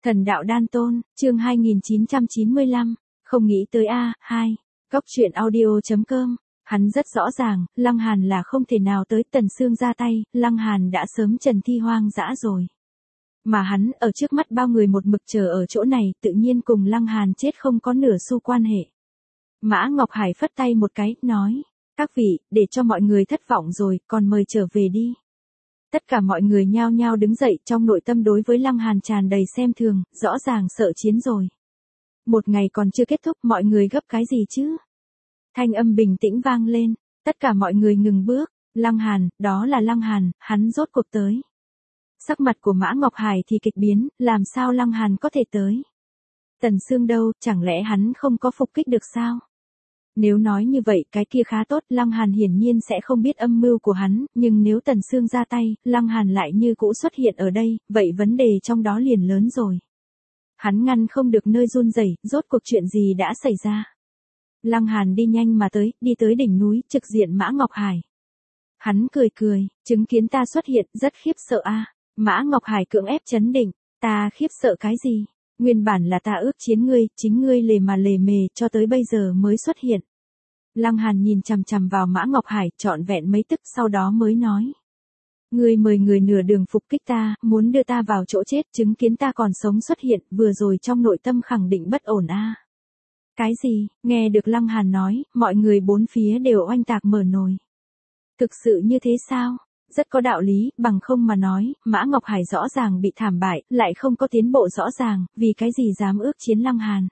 Thần đạo đan tôn, chương 2995, không nghĩ tới A2, Cóc truyện audio.com. Hắn rất rõ ràng, Lăng Hàn là không thể nào tới Tần Sương ra tay, Lăng Hàn đã sớm trần thi hoang dã rồi. Mà hắn ở trước mắt bao người một mực chờ ở chỗ này, tự nhiên cùng Lăng Hàn chết không có nửa xu quan hệ. Mã Ngọc Hải phất tay một cái, nói, các vị, để cho mọi người thất vọng rồi, còn mời trở về đi. Tất cả mọi người nhao nhao đứng dậy, trong nội tâm đối với Lăng Hàn tràn đầy xem thường, rõ ràng sợ chiến rồi. Một ngày còn chưa kết thúc, mọi người gấp cái gì chứ? Thanh âm bình tĩnh vang lên, tất cả mọi người ngừng bước, Lăng Hàn, đó là Lăng Hàn, hắn rốt cuộc tới. Sắc mặt của Mã Ngọc Hải thì kịch biến, làm sao Lăng Hàn có thể tới? Tần Sương đâu, chẳng lẽ hắn không có phục kích được sao? Nếu nói như vậy cái kia khá tốt, Lăng Hàn hiển nhiên sẽ không biết âm mưu của hắn, nhưng nếu Tần Sương ra tay, Lăng Hàn lại như cũ xuất hiện ở đây, vậy vấn đề trong đó liền lớn rồi. Hắn ngăn không được nơi run rẩy, rốt cuộc chuyện gì đã xảy ra? Lăng Hàn đi nhanh mà tới, đi tới đỉnh núi, trực diện Mã Ngọc Hải. Hắn cười cười, chứng kiến ta xuất hiện, rất khiếp sợ a. Mã Ngọc Hải cưỡng ép trấn định, ta khiếp sợ cái gì? Nguyên bản là ta ước chiến ngươi, chính ngươi lề mà lề mề, cho tới bây giờ mới xuất hiện. Lăng Hàn nhìn chằm chằm vào Mã Ngọc Hải, trọn vẹn mấy tức sau đó mới nói. Ngươi mời người nửa đường phục kích ta, muốn đưa ta vào chỗ chết, chứng kiến ta còn sống xuất hiện, vừa rồi trong nội tâm khẳng định bất ổn a. Cái gì? Nghe được Lăng Hàn nói, mọi người bốn phía đều oanh tạc mở nồi. Thực sự như thế sao? Rất có đạo lý, bằng không mà nói, Mã Ngọc Hải rõ ràng bị thảm bại, lại không có tiến bộ rõ ràng, vì cái gì dám ước chiến Lăng Hàn.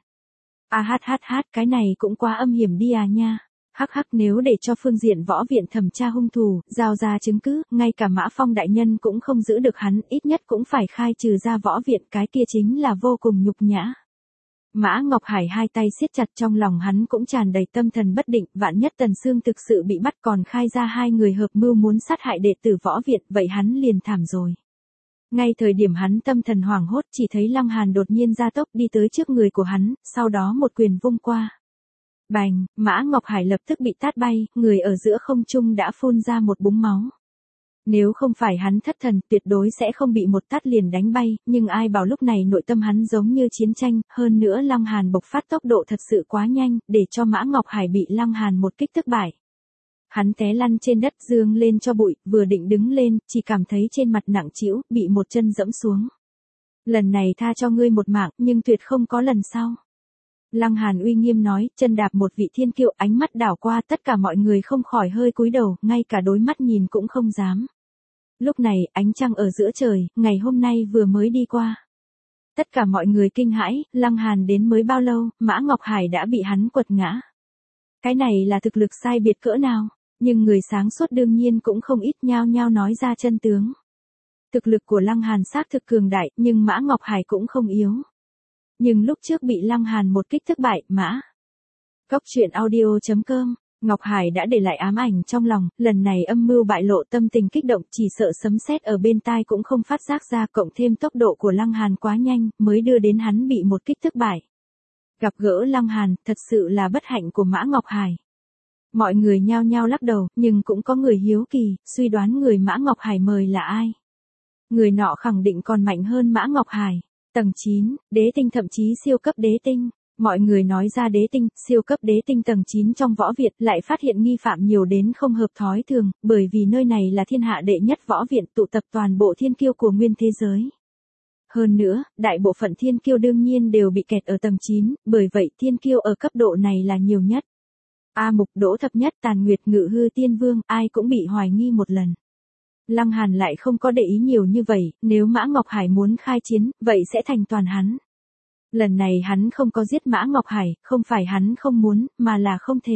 Cái này cũng quá âm hiểm đi à nha. Nếu để cho phương diện võ viện thẩm tra hung thủ, giao ra chứng cứ, ngay cả Mã Phong đại nhân cũng không giữ được hắn, ít nhất cũng phải khai trừ ra võ viện, cái kia chính là vô cùng nhục nhã. Mã Ngọc Hải hai tay siết chặt, trong lòng hắn cũng tràn đầy tâm thần bất định, vạn nhất Tần Sương thực sự bị bắt còn khai ra hai người hợp mưu muốn sát hại đệ tử võ viện, vậy hắn liền thảm rồi. Ngay thời điểm hắn tâm thần hoảng hốt, chỉ thấy Lăng Hàn đột nhiên gia tốc đi tới trước người của hắn, sau đó một quyền vung qua. Bành, Mã Ngọc Hải lập tức bị tát bay, người ở giữa không trung đã phun ra một búng máu. Nếu không phải hắn thất thần, tuyệt đối sẽ không bị một tát liền đánh bay, nhưng ai bảo lúc này nội tâm hắn giống như chiến tranh, hơn nữa Lăng Hàn bộc phát tốc độ thật sự quá nhanh, để cho Mã Ngọc Hải bị Lăng Hàn một kích thất bại. Hắn té lăn trên đất dương lên cho bụi, vừa định đứng lên, chỉ cảm thấy trên mặt nặng trĩu, bị một chân dẫm xuống. Lần này tha cho ngươi một mạng, nhưng tuyệt không có lần sau. Lăng Hàn uy nghiêm nói, chân đạp một vị thiên kiêu, ánh mắt đảo qua, tất cả mọi người không khỏi hơi cúi đầu, ngay cả đối mắt nhìn cũng không dám. Lúc này, ánh trăng ở giữa trời, ngày hôm nay vừa mới đi qua. Tất cả mọi người kinh hãi, Lăng Hàn đến mới bao lâu, Mã Ngọc Hải đã bị hắn quật ngã. Cái này là thực lực sai biệt cỡ nào, nhưng người sáng suốt đương nhiên cũng không ít, nhao nhao nói ra chân tướng. Thực lực của Lăng Hàn xác thực cường đại, nhưng Mã Ngọc Hải cũng không yếu. Nhưng lúc trước bị Lăng Hàn một kích thất bại, Mã Cóc truyện audio.com, Ngọc Hải đã để lại ám ảnh trong lòng, lần này âm mưu bại lộ, tâm tình kích động, chỉ sợ sấm sét ở bên tai cũng không phát giác ra, cộng thêm tốc độ của Lăng Hàn quá nhanh, mới đưa đến hắn bị một kích thất bại. Gặp gỡ Lăng Hàn, thật sự là bất hạnh của Mã Ngọc Hải. Mọi người nhao nhao lắc đầu, nhưng cũng có người hiếu kỳ, suy đoán người Mã Ngọc Hải mời là ai. Người nọ khẳng định còn mạnh hơn Mã Ngọc Hải. Tầng 9, đế tinh, thậm chí siêu cấp đế tinh. Mọi người nói ra đế tinh, siêu cấp đế tinh tầng 9 trong võ viện, lại phát hiện nghi phạm nhiều đến không hợp thói thường, bởi vì nơi này là thiên hạ đệ nhất võ viện, tụ tập toàn bộ thiên kiêu của nguyên thế giới. Hơn nữa, đại bộ phận thiên kiêu đương nhiên đều bị kẹt ở tầng 9, bởi vậy thiên kiêu ở cấp độ này là nhiều nhất. A Mục, Đỗ Thập Nhất, Tàn Nguyệt, Ngự Hư Tiên Vương, ai cũng bị hoài nghi một lần. Lăng Hàn lại không có để ý nhiều như vậy, nếu Mã Ngọc Hải muốn khai chiến, vậy sẽ thành toàn hắn. Lần này hắn không có giết Mã Ngọc Hải, không phải hắn không muốn, mà là không thể.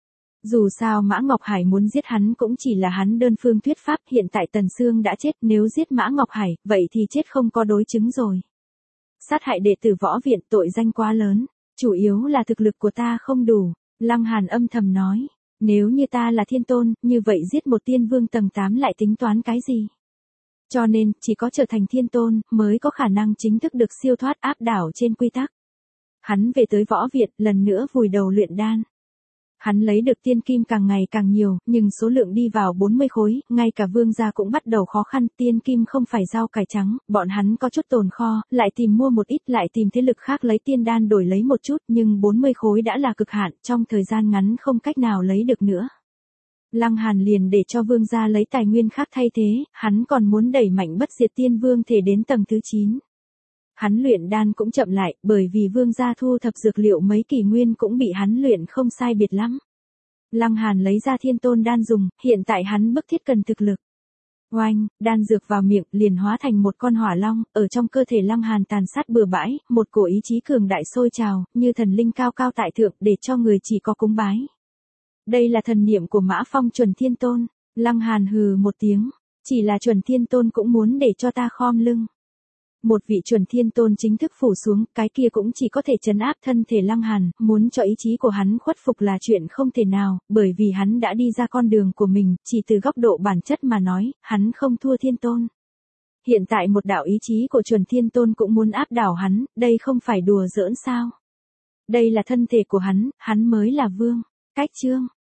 Dù sao Mã Ngọc Hải muốn giết hắn cũng chỉ là hắn đơn phương thuyết pháp, hiện tại Tần Sương đã chết, nếu giết Mã Ngọc Hải, vậy thì chết không có đối chứng rồi. Sát hại đệ tử võ viện, tội danh quá lớn, chủ yếu là thực lực của ta không đủ, Lăng Hàn âm thầm nói. Nếu như ta là thiên tôn, như vậy giết một tiên vương tầng 8 lại tính toán cái gì? Cho nên, chỉ có trở thành thiên tôn, mới có khả năng chính thức được siêu thoát áp đảo trên quy tắc. Hắn về tới võ viện, lần nữa vùi đầu luyện đan. Hắn lấy được tiên kim càng ngày càng nhiều, nhưng số lượng đi vào 40 khối, ngay cả vương gia cũng bắt đầu khó khăn, tiên kim không phải rau cải trắng, bọn hắn có chút tồn kho, lại tìm mua một ít, lại tìm thế lực khác lấy tiên đan đổi lấy một chút, nhưng 40 khối đã là cực hạn, trong thời gian ngắn không cách nào lấy được nữa. Lăng Hàn liền để cho vương gia lấy tài nguyên khác thay thế, hắn còn muốn đẩy mạnh bất diệt tiên vương thể đến tầng thứ 9. Hắn luyện đan cũng chậm lại, bởi vì vương gia thu thập dược liệu mấy kỷ nguyên cũng bị hắn luyện không sai biệt lắm. Lăng Hàn lấy ra thiên tôn đan dùng, hiện tại hắn bức thiết cần thực lực. Oanh, đan dược vào miệng liền hóa thành một con hỏa long, ở trong cơ thể Lăng Hàn tàn sát bừa bãi, một cổ ý chí cường đại sôi trào, như thần linh cao cao tại thượng để cho người chỉ có cúng bái. Đây là thần niệm của Mã Phong chuẩn thiên tôn. Lăng Hàn hừ một tiếng, chỉ là chuẩn thiên tôn cũng muốn để cho ta khom lưng. Một vị chuẩn thiên tôn chính thức phủ xuống, cái kia cũng chỉ có thể trấn áp thân thể Lăng Hàn, muốn cho ý chí của hắn khuất phục là chuyện không thể nào, bởi vì hắn đã đi ra con đường của mình, chỉ từ góc độ bản chất mà nói, hắn không thua thiên tôn. Hiện tại một đạo ý chí của chuẩn thiên tôn cũng muốn áp đảo hắn, đây không phải đùa giỡn sao. Đây là thân thể của hắn mới là vương. Cách chương.